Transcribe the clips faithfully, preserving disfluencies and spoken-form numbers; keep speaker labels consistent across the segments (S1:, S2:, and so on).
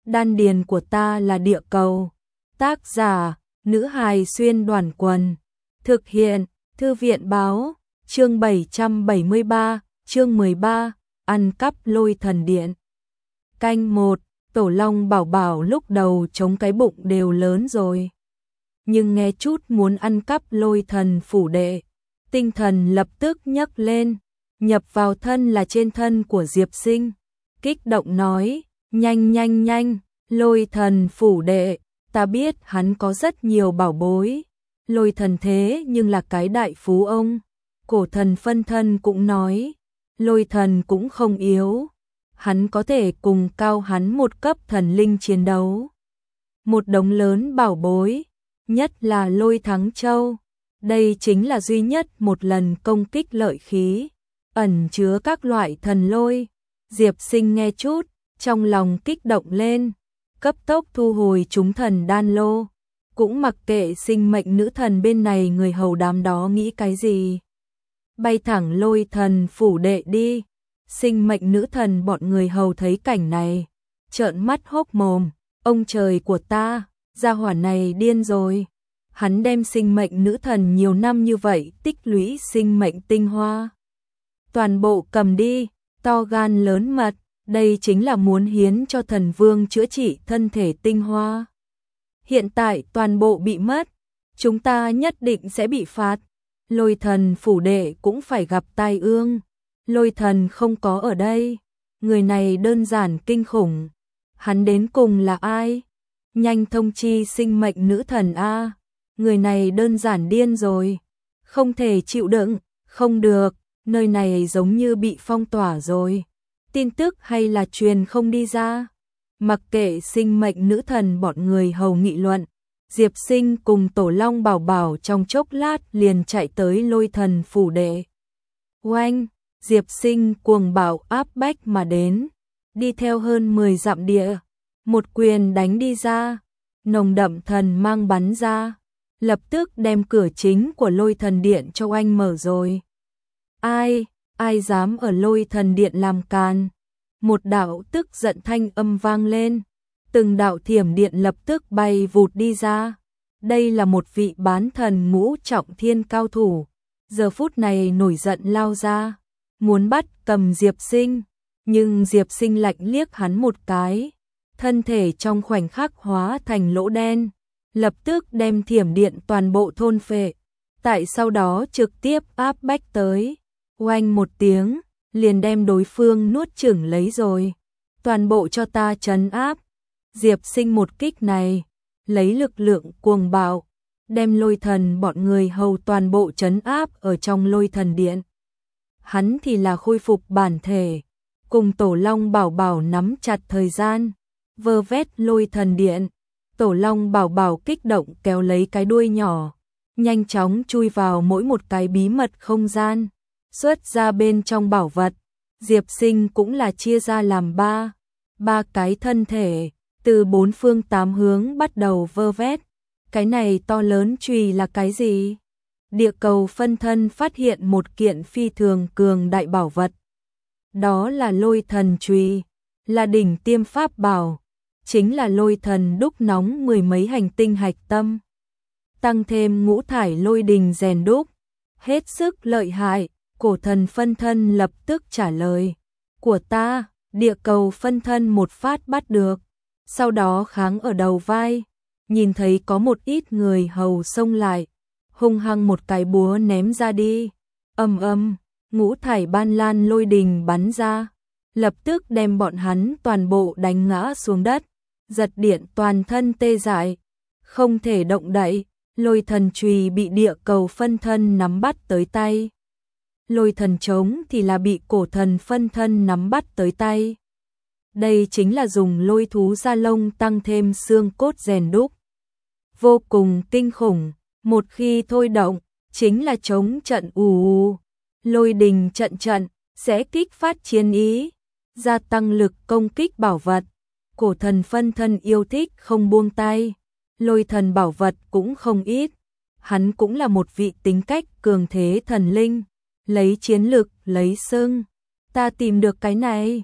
S1: Đan điền của ta là địa cầu. Tác giả, nữ hài xuyên đoàn quần. Thực hiện, thư viện báo, chương bảy trăm bảy mươi ba, chương mười ba, ăn cắp lôi thần điện. Canh một, Tổ Long bảo bảo lúc đầu chống cái bụng đều lớn rồi. Nhưng nghe chút muốn ăn cắp lôi thần phủ đệ, tinh thần lập tức nhấc lên, nhập vào thân là trên thân của Diệp Sinh. Kích động nói, nhanh nhanh nhanh, lôi thần phủ đệ, ta biết hắn có rất nhiều bảo bối. Lôi thần thế nhưng là cái đại phú ông. Cổ thần phân thân cũng nói, lôi thần cũng không yếu. Hắn có thể cùng cao hắn một cấp thần linh chiến đấu. Một đống lớn bảo bối, nhất là lôi thắng châu. Đây chính là duy nhất một lần công kích lợi khí, ẩn chứa các loại thần lôi. Diệp Sinh nghe chút, trong lòng kích động lên, cấp tốc thu hồi chúng thần đan lô. Cũng mặc kệ sinh mệnh nữ thần bên này người hầu đám đó nghĩ cái gì. Bay thẳng lôi thần phủ đệ đi. Sinh mệnh nữ thần bọn người hầu thấy cảnh này, trợn mắt hốc mồm, ông trời của ta, gia hỏa này điên rồi. Hắn đem sinh mệnh nữ thần nhiều năm như vậy tích lũy sinh mệnh tinh hoa. Toàn bộ cầm đi, to gan lớn mật, đây chính là muốn hiến cho thần vương chữa trị thân thể tinh hoa. Hiện tại toàn bộ bị mất, chúng ta nhất định sẽ bị phạt. Lôi thần phủ đệ cũng phải gặp tai ương. Lôi thần không có ở đây, người này đơn giản kinh khủng. Hắn đến cùng là ai? Nhanh thông chi sinh mệnh nữ thần a, người này đơn giản điên rồi, không thể chịu đựng, không được, nơi này giống như bị phong tỏa rồi. Tin tức hay là truyền không đi ra. Mặc kệ sinh mệnh nữ thần bọn người hầu nghị luận, Diệp Sinh cùng Tổ Long bảo bảo trong chốc lát liền chạy tới lôi thần phủ đệ. Oanh! Diệp Sinh cuồng bạo áp bách mà đến, đi theo hơn mười dặm địa, một quyền đánh đi ra, nồng đậm thần mang bắn ra, lập tức đem cửa chính của lôi thần điện cho anh mở rồi. Ai, ai dám ở lôi thần điện làm càn? Một đạo tức giận thanh âm vang lên, từng đạo thiểm điện lập tức bay vụt đi ra. Đây là một vị bán thần ngũ trọng thiên cao thủ, giờ phút này nổi giận lao ra, muốn bắt cầm Diệp Sinh, nhưng Diệp Sinh lạnh liếc hắn một cái, thân thể trong khoảnh khắc hóa thành lỗ đen, lập tức đem thiểm điện toàn bộ thôn phệ, tại sau đó trực tiếp áp bách tới, oanh một tiếng, liền đem đối phương nuốt chửng lấy rồi. Toàn bộ cho ta trấn áp. Diệp Sinh một kích này, lấy lực lượng cuồng bạo, đem lôi thần bọn người hầu toàn bộ trấn áp ở trong lôi thần điện. Hắn thì là khôi phục bản thể, cùng Tổ Long bảo bảo nắm chặt thời gian, vơ vét lôi thần điện. Tổ Long bảo bảo kích động kéo lấy cái đuôi nhỏ, nhanh chóng chui vào mỗi một cái bí mật không gian, xuất ra bên trong bảo vật. Diệp Sinh cũng là chia ra làm ba, ba cái thân thể, từ bốn phương tám hướng bắt đầu vơ vét. Cái này to lớn chùy là cái gì? Địa cầu phân thân phát hiện một kiện phi thường cường đại bảo vật. Đó là lôi thần chùy, là đỉnh tiêm pháp bảo, chính là lôi thần đúc nóng mười mấy hành tinh hạch tâm. Tăng thêm ngũ thải lôi đình rèn đúc, hết sức lợi hại. Cổ thần phân thân lập tức trả lời, của ta, địa cầu phân thân một phát bắt được, sau đó kháng ở đầu vai, nhìn thấy có một ít người hầu xông lại, hung hăng một cái búa ném ra đi, ầm ầm, ngũ thải ban lan lôi đình bắn ra, lập tức đem bọn hắn toàn bộ đánh ngã xuống đất, giật điện toàn thân tê dại, không thể động đậy. Lôi thần chùy bị địa cầu phân thân nắm bắt tới tay. Lôi thần trống thì là bị cổ thần phân thân nắm bắt tới tay. Đây chính là dùng lôi thú da lông tăng thêm xương cốt rèn đúc. Vô cùng kinh khủng, một khi thôi động, chính là chống trận ù ù. Lôi đình trận trận, sẽ kích phát chiến ý, gia tăng lực công kích bảo vật. Cổ thần phân thân yêu thích không buông tay, lôi thần bảo vật cũng không ít. Hắn cũng là một vị tính cách cường thế thần linh. Lấy chiến lực, lấy sưng. Ta tìm được cái này.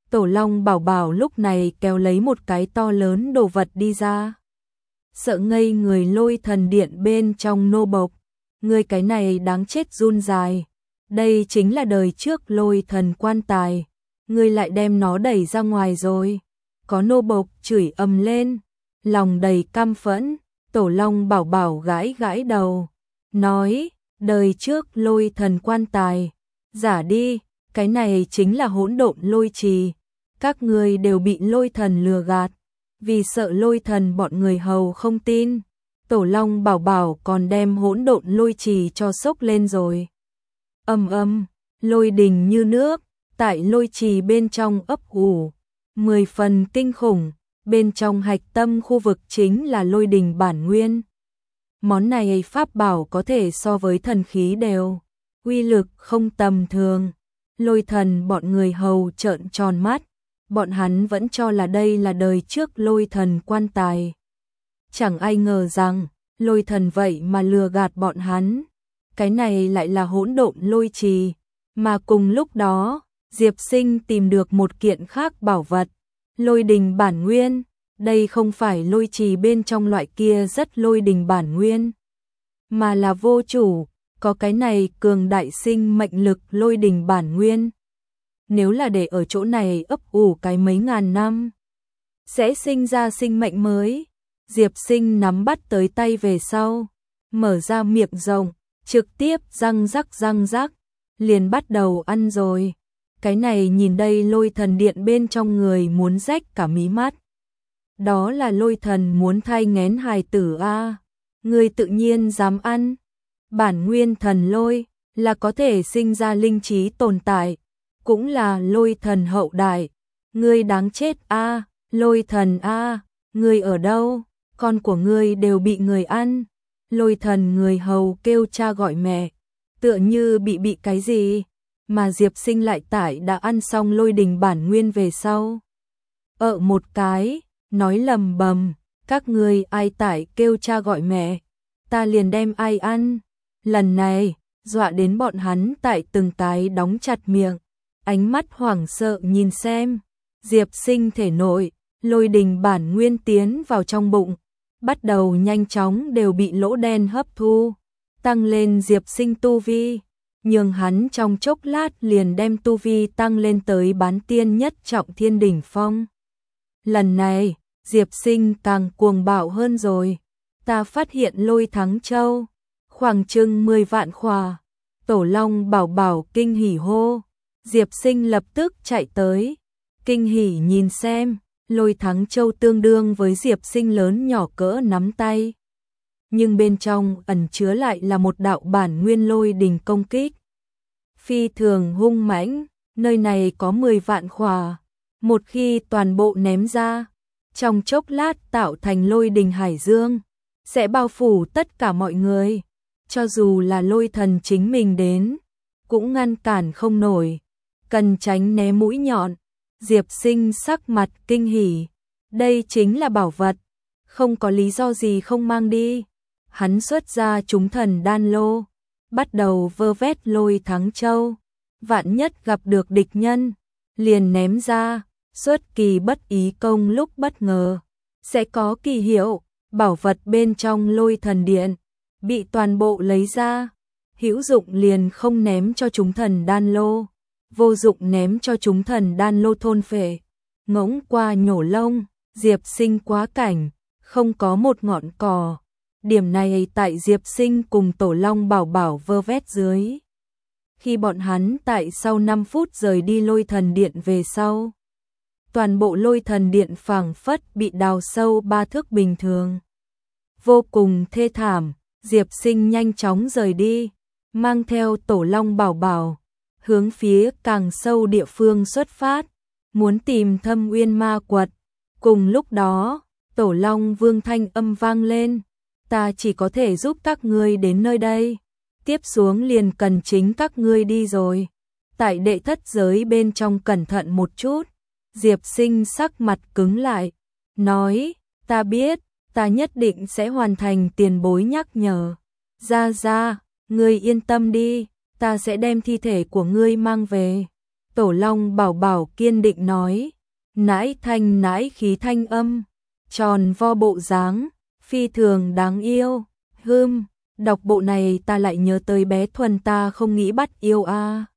S1: Tổ Long Bảo Bảo lúc này kéo lấy một cái to lớn đồ vật đi ra. Sợ ngây người Lôi Thần Điện bên trong nô bộc. Người cái này đáng chết run dài. Đây chính là đời trước Lôi Thần quan tài. Ngươi lại đem nó đẩy ra ngoài rồi. Có nô bộc chửi ầm lên, lòng đầy căm phẫn. Tổ Long Bảo Bảo gãi gãi đầu, nói, đời trước Lôi Thần quan tài, giả đi, cái này chính là hỗn độn lôi trì. Các ngươi đều bị Lôi Thần lừa gạt, vì sợ Lôi Thần bọn người hầu không tin. Tổ Long Bảo Bảo còn đem hỗn độn lôi trì cho sốc lên rồi. Ầm ầm, lôi đình như nước, tại lôi trì bên trong ấp ủ, mười phần kinh khủng, bên trong hạch tâm khu vực chính là lôi đình bản nguyên. Món này pháp bảo có thể so với thần khí đều, uy lực không tầm thường. Lôi Thần bọn người hầu trợn tròn mắt, bọn hắn vẫn cho là đây là đời trước Lôi Thần quan tài. Chẳng ai ngờ rằng, Lôi Thần vậy mà lừa gạt bọn hắn. Cái này lại là hỗn độn lôi trì, mà cùng lúc đó, Diệp Sinh tìm được một kiện khác bảo vật, lôi đình bản nguyên. Đây không phải lôi trì bên trong loại kia rất lôi đình bản nguyên, mà là vô chủ, có cái này cường đại sinh mệnh lực lôi đình bản nguyên. Nếu là để ở chỗ này ấp ủ cái mấy ngàn năm, sẽ sinh ra sinh mệnh mới. Diệp Sinh nắm bắt tới tay về sau, mở ra miệng rộng, trực tiếp răng rắc răng rắc, liền bắt đầu ăn rồi. Cái này nhìn đây Lôi Thần Điện bên trong người muốn rách cả mí mắt. Đó là Lôi Thần muốn thai nghén hài tử a, người tự nhiên dám ăn. Bản nguyên thần lôi là có thể sinh ra linh trí tồn tại, cũng là Lôi Thần hậu đại. Ngươi đáng chết a, Lôi Thần a, ngươi ở đâu? Con của ngươi đều bị người ăn. Lôi Thần người hầu kêu cha gọi mẹ, tựa như bị bị cái gì, mà Diệp Sinh lại tải đã ăn xong lôi đình bản nguyên về sau. Ợ một cái, nói lầm bầm, các ngươi ai tải kêu cha gọi mẹ, ta liền đem ai ăn. Lần này, dọa đến bọn hắn tại từng cái đóng chặt miệng, ánh mắt hoảng sợ nhìn xem. Diệp Sinh thể nội, lôi đình bản nguyên tiến vào trong bụng, bắt đầu nhanh chóng đều bị lỗ đen hấp thu, tăng lên Diệp Sinh tu vi, nhưng hắn trong chốc lát liền đem tu vi tăng lên tới bán tiên nhất trọng thiên đỉnh phong. Lần này, Diệp Sinh càng cuồng bạo hơn rồi. Ta phát hiện lôi thắng châu, khoảng chừng mười vạn khỏa. Tổ Long Bảo Bảo kinh hỉ hô. Diệp Sinh lập tức chạy tới, kinh hỉ nhìn xem. Lôi thắng châu tương đương với Diệp Sinh lớn nhỏ cỡ nắm tay, nhưng bên trong ẩn chứa lại là một đạo bản nguyên lôi đình công kích, phi thường hung mãnh. Nơi này có mười vạn khỏa, một khi toàn bộ ném ra, trong chốc lát tạo thành lôi đình hải dương, sẽ bao phủ tất cả mọi người. Cho dù là Lôi Thần chính mình đến, cũng ngăn cản không nổi, cần tránh né mũi nhọn. Diệp Sinh sắc mặt kinh hỉ, đây chính là bảo vật, không có lý do gì không mang đi. Hắn xuất ra chúng thần đan lô, bắt đầu vơ vét lôi thắng châu, vạn nhất gặp được địch nhân, liền ném ra, xuất kỳ bất ý công lúc bất ngờ, sẽ có kỳ hiệu. Bảo vật bên trong Lôi Thần Điện, bị toàn bộ lấy ra, hữu dụng liền không ném cho chúng thần đan lô, vô dụng ném cho chúng thần đan lô thôn phệ. Ngỗng qua nhổ lông, Diệp Sinh quá cảnh, không có một ngọn cỏ. Điểm này tại Diệp Sinh cùng Tổ Long Bảo Bảo vơ vét dưới. Khi bọn hắn tại sau năm phút rời đi Lôi Thần Điện về sau, toàn bộ Lôi Thần Điện phảng phất bị đào sâu ba thước bình thường. Vô cùng thê thảm, Diệp Sinh nhanh chóng rời đi, mang theo Tổ Long Bảo Bảo, hướng phía càng sâu địa phương xuất phát, muốn tìm Thâm Uyên Ma Quật. Cùng lúc đó, Tổ Long Vương thanh âm vang lên, ta chỉ có thể giúp các ngươi đến nơi đây, tiếp xuống liền cần chính các ngươi đi rồi. Tại đệ thất giới bên trong cẩn thận một chút. Diệp Sinh sắc mặt cứng lại, nói, ta biết, ta nhất định sẽ hoàn thành tiền bối nhắc nhở. Ra ra, ngươi yên tâm đi, ta sẽ đem thi thể của ngươi mang về. Tổ Long Bảo Bảo kiên định nói, nãi thanh nãi khí thanh âm, tròn vo bộ dáng, phi thường đáng yêu. Hưm, đọc bộ này ta lại nhớ tới bé Thuần ta không nghĩ bắt yêu a. À.